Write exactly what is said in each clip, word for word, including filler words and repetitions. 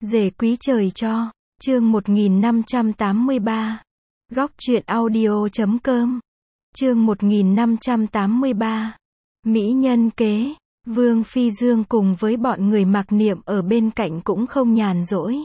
Rể quý trời cho. Chương một nghìn năm trăm tám mươi ba. Góc truyện audio.com. Chương một nghìn năm trăm tám mươi ba. Mỹ nhân kế. Vương Phi Dương cùng với bọn người Mạc Niệm ở bên cạnh cũng không nhàn rỗi.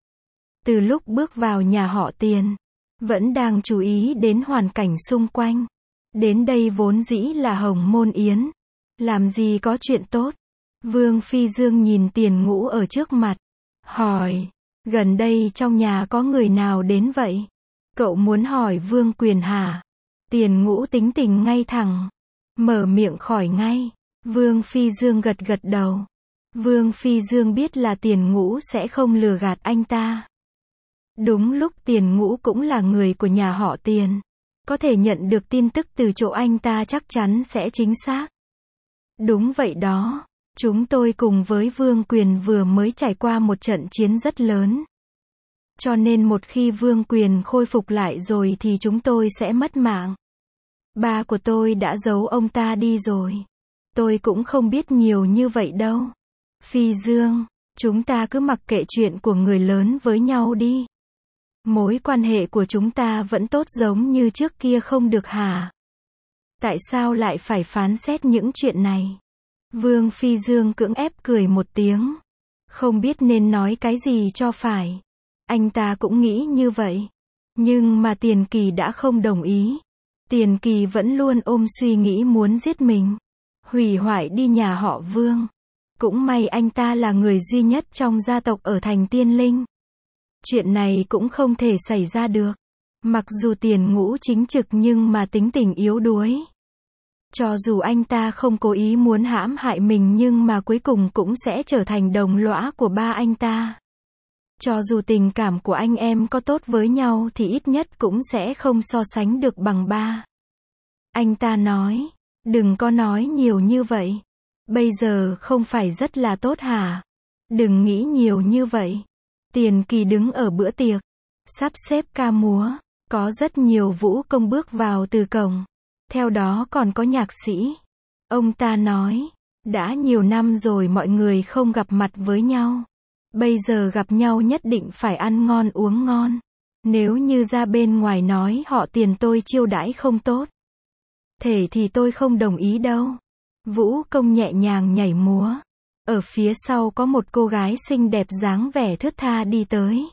Từ lúc bước vào nhà họ Tiền, vẫn đang chú ý đến hoàn cảnh xung quanh. Đến đây vốn dĩ là hồng môn yến, làm gì có chuyện tốt. Vương Phi Dương nhìn Tiền Ngũ ở trước mặt, hỏi, gần đây trong nhà có người nào đến vậy? Cậu muốn hỏi Vương Quyền hả? Tiền Ngũ tính tình ngay thẳng, mở miệng khỏi ngay. Vương Phi Dương gật gật đầu. Vương Phi Dương biết là Tiền Ngũ sẽ không lừa gạt anh ta. Đúng lúc Tiền Ngũ cũng là người của nhà họ Tiền, có thể nhận được tin tức từ chỗ anh ta chắc chắn sẽ chính xác. Đúng vậy đó, chúng tôi cùng với Vương Quyền vừa mới trải qua một trận chiến rất lớn. Cho nên một khi Vương Quyền khôi phục lại rồi thì chúng tôi sẽ mất mạng. Ba của tôi đã giấu ông ta đi rồi. Tôi cũng không biết nhiều như vậy đâu. Phi Dương, chúng ta cứ mặc kệ chuyện của người lớn với nhau đi. Mối quan hệ của chúng ta vẫn tốt giống như trước kia không được hả? Tại sao lại phải phán xét những chuyện này? Vương Phi Dương cưỡng ép cười một tiếng. Không biết nên nói cái gì cho phải. Anh ta cũng nghĩ như vậy. Nhưng mà Tiền Kỳ đã không đồng ý. Tiền Kỳ vẫn luôn ôm suy nghĩ muốn giết mình, hủy hoại đi nhà họ Vương. Cũng may anh ta là người duy nhất trong gia tộc ở thành Tiên Linh. Chuyện này cũng không thể xảy ra được. Mặc dù Tiền Ngũ chính trực nhưng mà tính tình yếu đuối. Cho dù anh ta không cố ý muốn hãm hại mình nhưng mà cuối cùng cũng sẽ trở thành đồng lõa của ba anh ta. Cho dù tình cảm của anh em có tốt với nhau thì ít nhất cũng sẽ không so sánh được bằng ba. Anh ta nói, đừng có nói nhiều như vậy. Bây giờ không phải rất là tốt hả? Đừng nghĩ nhiều như vậy. Tiền Kỳ đứng ở bữa tiệc, sắp xếp ca múa, có rất nhiều vũ công bước vào từ cổng. Theo đó còn có nhạc sĩ. Ông ta nói, đã nhiều năm rồi mọi người không gặp mặt với nhau. Bây giờ gặp nhau nhất định phải ăn ngon uống ngon. Nếu như ra bên ngoài nói họ Tiền tôi chiêu đãi không tốt, thể thì tôi không đồng ý đâu. Vũ công nhẹ nhàng nhảy múa. Ở phía sau có một cô gái xinh đẹp dáng vẻ thướt tha đi tới.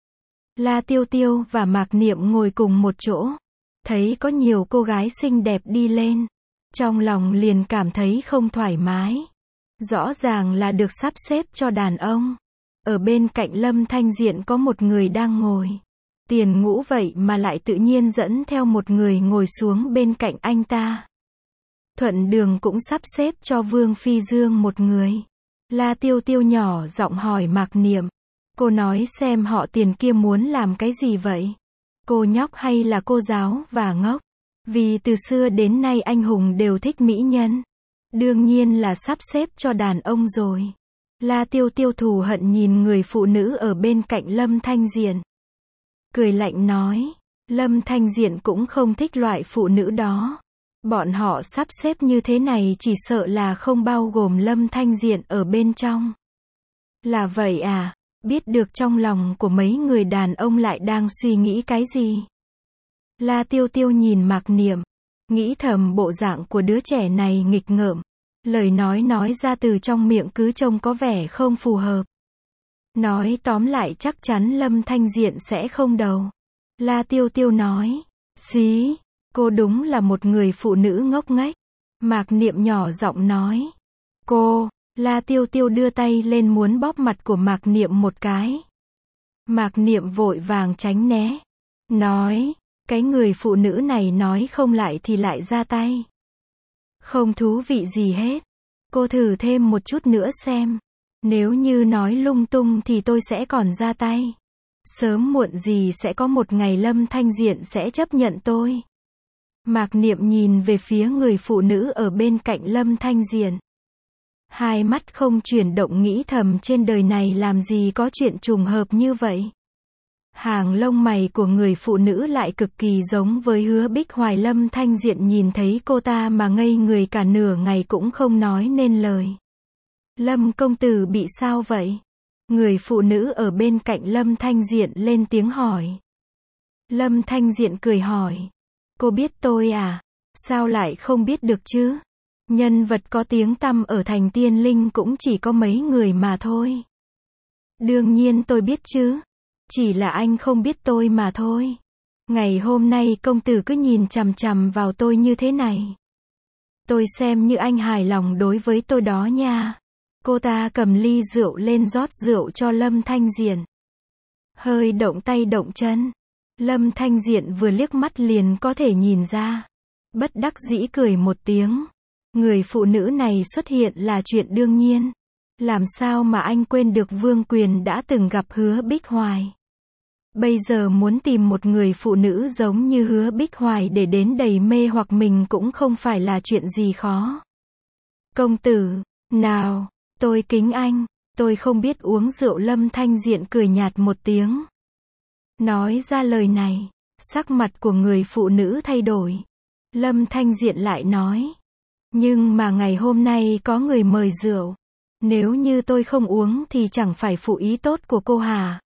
La Tiêu Tiêu và Mạc Niệm ngồi cùng một chỗ. Thấy có nhiều cô gái xinh đẹp đi lên, trong lòng liền cảm thấy không thoải mái. Rõ ràng là được sắp xếp cho đàn ông. Ở bên cạnh Lâm Thanh Diện có một người đang ngồi. Tiền Ngũ vậy mà lại tự nhiên dẫn theo một người ngồi xuống bên cạnh anh ta. Thuận đường cũng sắp xếp cho Vương Phi Dương một người. La Tiêu Tiêu nhỏ giọng hỏi Mạc Niệm. Cô nói xem họ Tiền kia muốn làm cái gì vậy? Cô nhóc hay là cô giáo và ngốc? Vì từ xưa đến nay anh hùng đều thích mỹ nhân. Đương nhiên là sắp xếp cho đàn ông rồi. La Tiêu Tiêu thù hận nhìn người phụ nữ ở bên cạnh Lâm Thanh Diện. Cười lạnh nói, Lâm Thanh Diện cũng không thích loại phụ nữ đó. Bọn họ sắp xếp như thế này chỉ sợ là không bao gồm Lâm Thanh Diện ở bên trong. Là vậy à? Biết được trong lòng của mấy người đàn ông lại đang suy nghĩ cái gì? La Tiêu Tiêu nhìn Mạc Niệm, nghĩ thầm bộ dạng của đứa trẻ này nghịch ngợm. Lời nói nói ra từ trong miệng cứ trông có vẻ không phù hợp. Nói tóm lại chắc chắn Lâm Thanh Diện sẽ không đầu. La Tiêu Tiêu nói, xí, cô đúng là một người phụ nữ ngốc nghếch. Mạc Niệm nhỏ giọng nói, cô. La Tiêu Tiêu đưa tay lên muốn bóp mặt của Mạc Niệm một cái. Mạc Niệm vội vàng tránh né. Nói, cái người phụ nữ này nói không lại thì lại ra tay. Không thú vị gì hết. Cô thử thêm một chút nữa xem. Nếu như nói lung tung thì tôi sẽ còn ra tay. Sớm muộn gì sẽ có một ngày Lâm Thanh Diện sẽ chấp nhận tôi. Mạc Niệm nhìn về phía người phụ nữ ở bên cạnh Lâm Thanh Diện. Hai mắt không chuyển động nghĩ thầm trên đời này làm gì có chuyện trùng hợp như vậy. Hàng lông mày của người phụ nữ lại cực kỳ giống với Hứa Bích Hoài. Lâm Thanh Diện nhìn thấy cô ta mà ngây người cả nửa ngày cũng không nói nên lời. Lâm công tử bị sao vậy? Người phụ nữ ở bên cạnh Lâm Thanh Diện lên tiếng hỏi. Lâm Thanh Diện cười hỏi. Cô biết tôi à? Sao lại không biết được chứ? Nhân vật có tiếng tăm ở thành Tiên Linh cũng chỉ có mấy người mà thôi. Đương nhiên tôi biết chứ. Chỉ là anh không biết tôi mà thôi. Ngày hôm nay công tử cứ nhìn chằm chằm vào tôi như thế này. Tôi xem như anh hài lòng đối với tôi đó nha. Cô ta cầm ly rượu lên rót rượu cho Lâm Thanh Diện. Hơi động tay động chân. Lâm Thanh Diện vừa liếc mắt liền có thể nhìn ra. Bất đắc dĩ cười một tiếng. Người phụ nữ này xuất hiện là chuyện đương nhiên. Làm sao mà anh quên được Vương Quyền đã từng gặp Hứa Bích Hoài. Bây giờ muốn tìm một người phụ nữ giống như Hứa Bích Hoài để đến đầy mê hoặc mình cũng không phải là chuyện gì khó. Công tử, nào, tôi kính anh, tôi không biết uống rượu. Lâm Thanh Diện cười nhạt một tiếng. Nói ra lời này, sắc mặt của người phụ nữ thay đổi. Lâm Thanh Diện lại nói. Nhưng mà ngày hôm nay có người mời rượu. Nếu như tôi không uống thì chẳng phải phụ ý tốt của cô hả?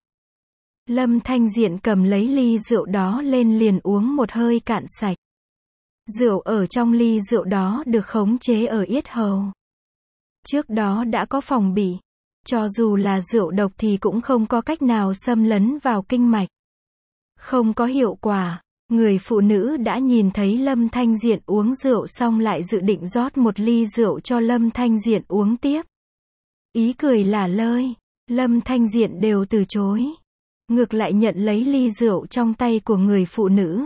Lâm Thanh Diện cầm lấy ly rượu đó lên liền uống một hơi cạn sạch. Rượu ở trong ly rượu đó được khống chế ở yết hầu. Trước đó đã có phòng bị. Cho dù là rượu độc thì cũng không có cách nào xâm lấn vào kinh mạch. Không có hiệu quả. Người phụ nữ đã nhìn thấy Lâm Thanh Diện uống rượu xong lại dự định rót một ly rượu cho Lâm Thanh Diện uống tiếp. Ý cười là lơi. Lâm Thanh Diện đều từ chối. Ngược lại nhận lấy ly rượu trong tay của người phụ nữ.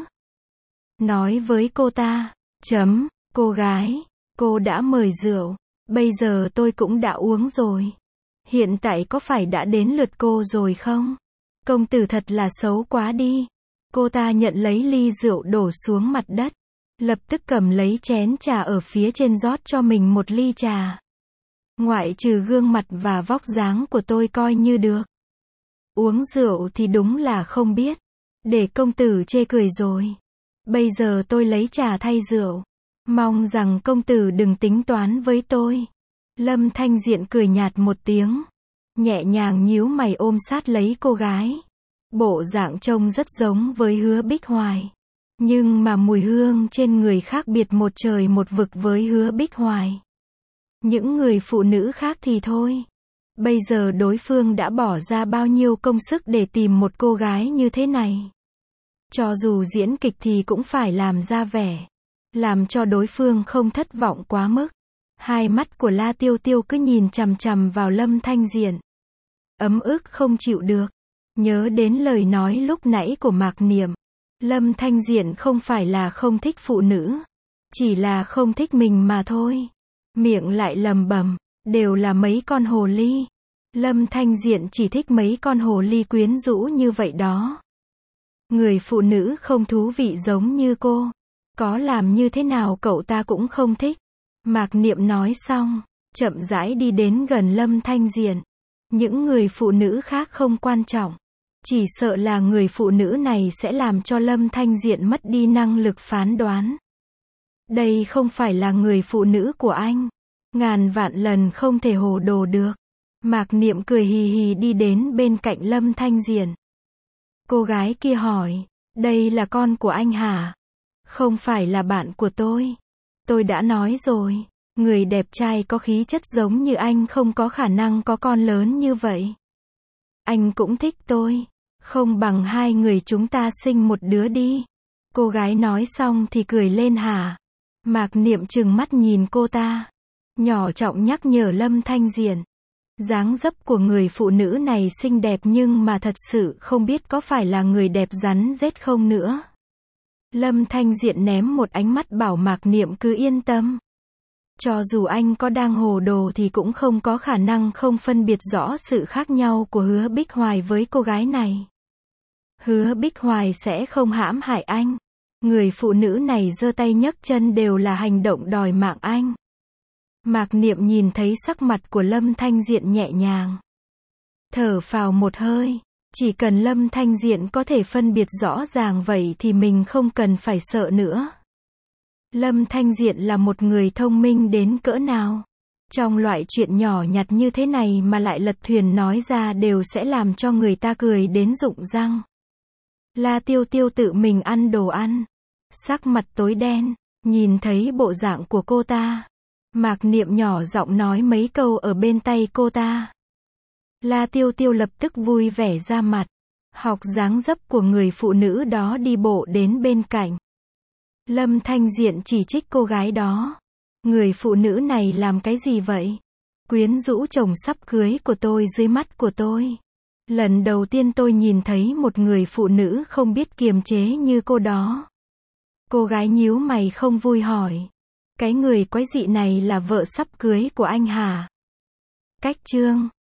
Nói với cô ta. Chấm, cô gái. Cô đã mời rượu. Bây giờ tôi cũng đã uống rồi. Hiện tại có phải đã đến lượt cô rồi không? Công tử thật là xấu quá đi. Cô ta nhận lấy ly rượu đổ xuống mặt đất. Lập tức cầm lấy chén trà ở phía trên rót cho mình một ly trà. Ngoại trừ gương mặt và vóc dáng của tôi coi như được. Uống rượu thì đúng là không biết. Để công tử chê cười rồi. Bây giờ tôi lấy trà thay rượu. Mong rằng công tử đừng tính toán với tôi. Lâm Thanh Diện cười nhạt một tiếng. Nhẹ nhàng nhíu mày ôm sát lấy cô gái. Bộ dạng trông rất giống với Hứa Bích Hoài. Nhưng mà mùi hương trên người khác biệt một trời một vực với Hứa Bích Hoài. Những người phụ nữ khác thì thôi. Bây giờ đối phương đã bỏ ra bao nhiêu công sức để tìm một cô gái như thế này. Cho dù diễn kịch thì cũng phải làm ra vẻ. Làm cho đối phương không thất vọng quá mức. Hai mắt của La Tiêu Tiêu cứ nhìn chằm chằm vào Lâm Thanh Diện. Ấm ức không chịu được. Nhớ đến lời nói lúc nãy của Mạc Niệm. Lâm Thanh Diện không phải là không thích phụ nữ. Chỉ là không thích mình mà thôi. Miệng lại lầm bầm. Đều là mấy con hồ ly. Lâm Thanh Diện chỉ thích mấy con hồ ly quyến rũ như vậy đó. Người phụ nữ không thú vị giống như cô. Có làm như thế nào cậu ta cũng không thích. Mạc Niệm nói xong. Chậm rãi đi đến gần Lâm Thanh Diện. Những người phụ nữ khác không quan trọng. Chỉ sợ là người phụ nữ này sẽ làm cho Lâm Thanh Diện mất đi năng lực phán đoán. Đây không phải là người phụ nữ của anh. Ngàn vạn lần không thể hồ đồ được. Mạc Niệm cười hì hì đi đến bên cạnh Lâm Thanh Diện. Cô gái kia hỏi. Đây là con của anh hả? Không phải là bạn của tôi. Tôi đã nói rồi. Người đẹp trai có khí chất giống như anh không có khả năng có con lớn như vậy. Anh cũng thích tôi. Không bằng hai người chúng ta sinh một đứa đi. Cô gái nói xong thì cười lên hả? Mạc Niệm trừng mắt nhìn cô ta. Nhỏ giọng nhắc nhở Lâm Thanh Diện. Dáng dấp của người phụ nữ này xinh đẹp nhưng mà thật sự không biết có phải là người đẹp rắn rết không nữa. Lâm Thanh Diện ném một ánh mắt bảo Mạc Niệm cứ yên tâm. Cho dù anh có đang hồ đồ thì cũng không có khả năng không phân biệt rõ sự khác nhau của Hứa Bích Hoài với cô gái này. Hứa Bích Hoài sẽ không hãm hại anh. Người phụ nữ này giơ tay nhấc chân đều là hành động đòi mạng anh. Mạc Niệm nhìn thấy sắc mặt của Lâm Thanh Diện nhẹ nhàng. Thở phào một hơi. Chỉ cần Lâm Thanh Diện có thể phân biệt rõ ràng vậy thì mình không cần phải sợ nữa. Lâm Thanh Diện là một người thông minh đến cỡ nào. Trong loại chuyện nhỏ nhặt như thế này mà lại lật thuyền nói ra đều sẽ làm cho người ta cười đến rụng răng. La Tiêu Tiêu tự mình ăn đồ ăn. Sắc mặt tối đen, nhìn thấy bộ dạng của cô ta. Mạc Niệm nhỏ giọng nói mấy câu ở bên tay cô ta. La Tiêu Tiêu lập tức vui vẻ ra mặt. Học dáng dấp của người phụ nữ đó đi bộ đến bên cạnh. Lâm Thanh Diện chỉ trích cô gái đó. Người phụ nữ này làm cái gì vậy? Quyến rũ chồng sắp cưới của tôi dưới mắt của tôi. Lần đầu tiên tôi nhìn thấy một người phụ nữ không biết kiềm chế như cô đó. Cô gái nhíu mày không vui hỏi. Cái người quái dị này là vợ sắp cưới của anh hả? Cách chương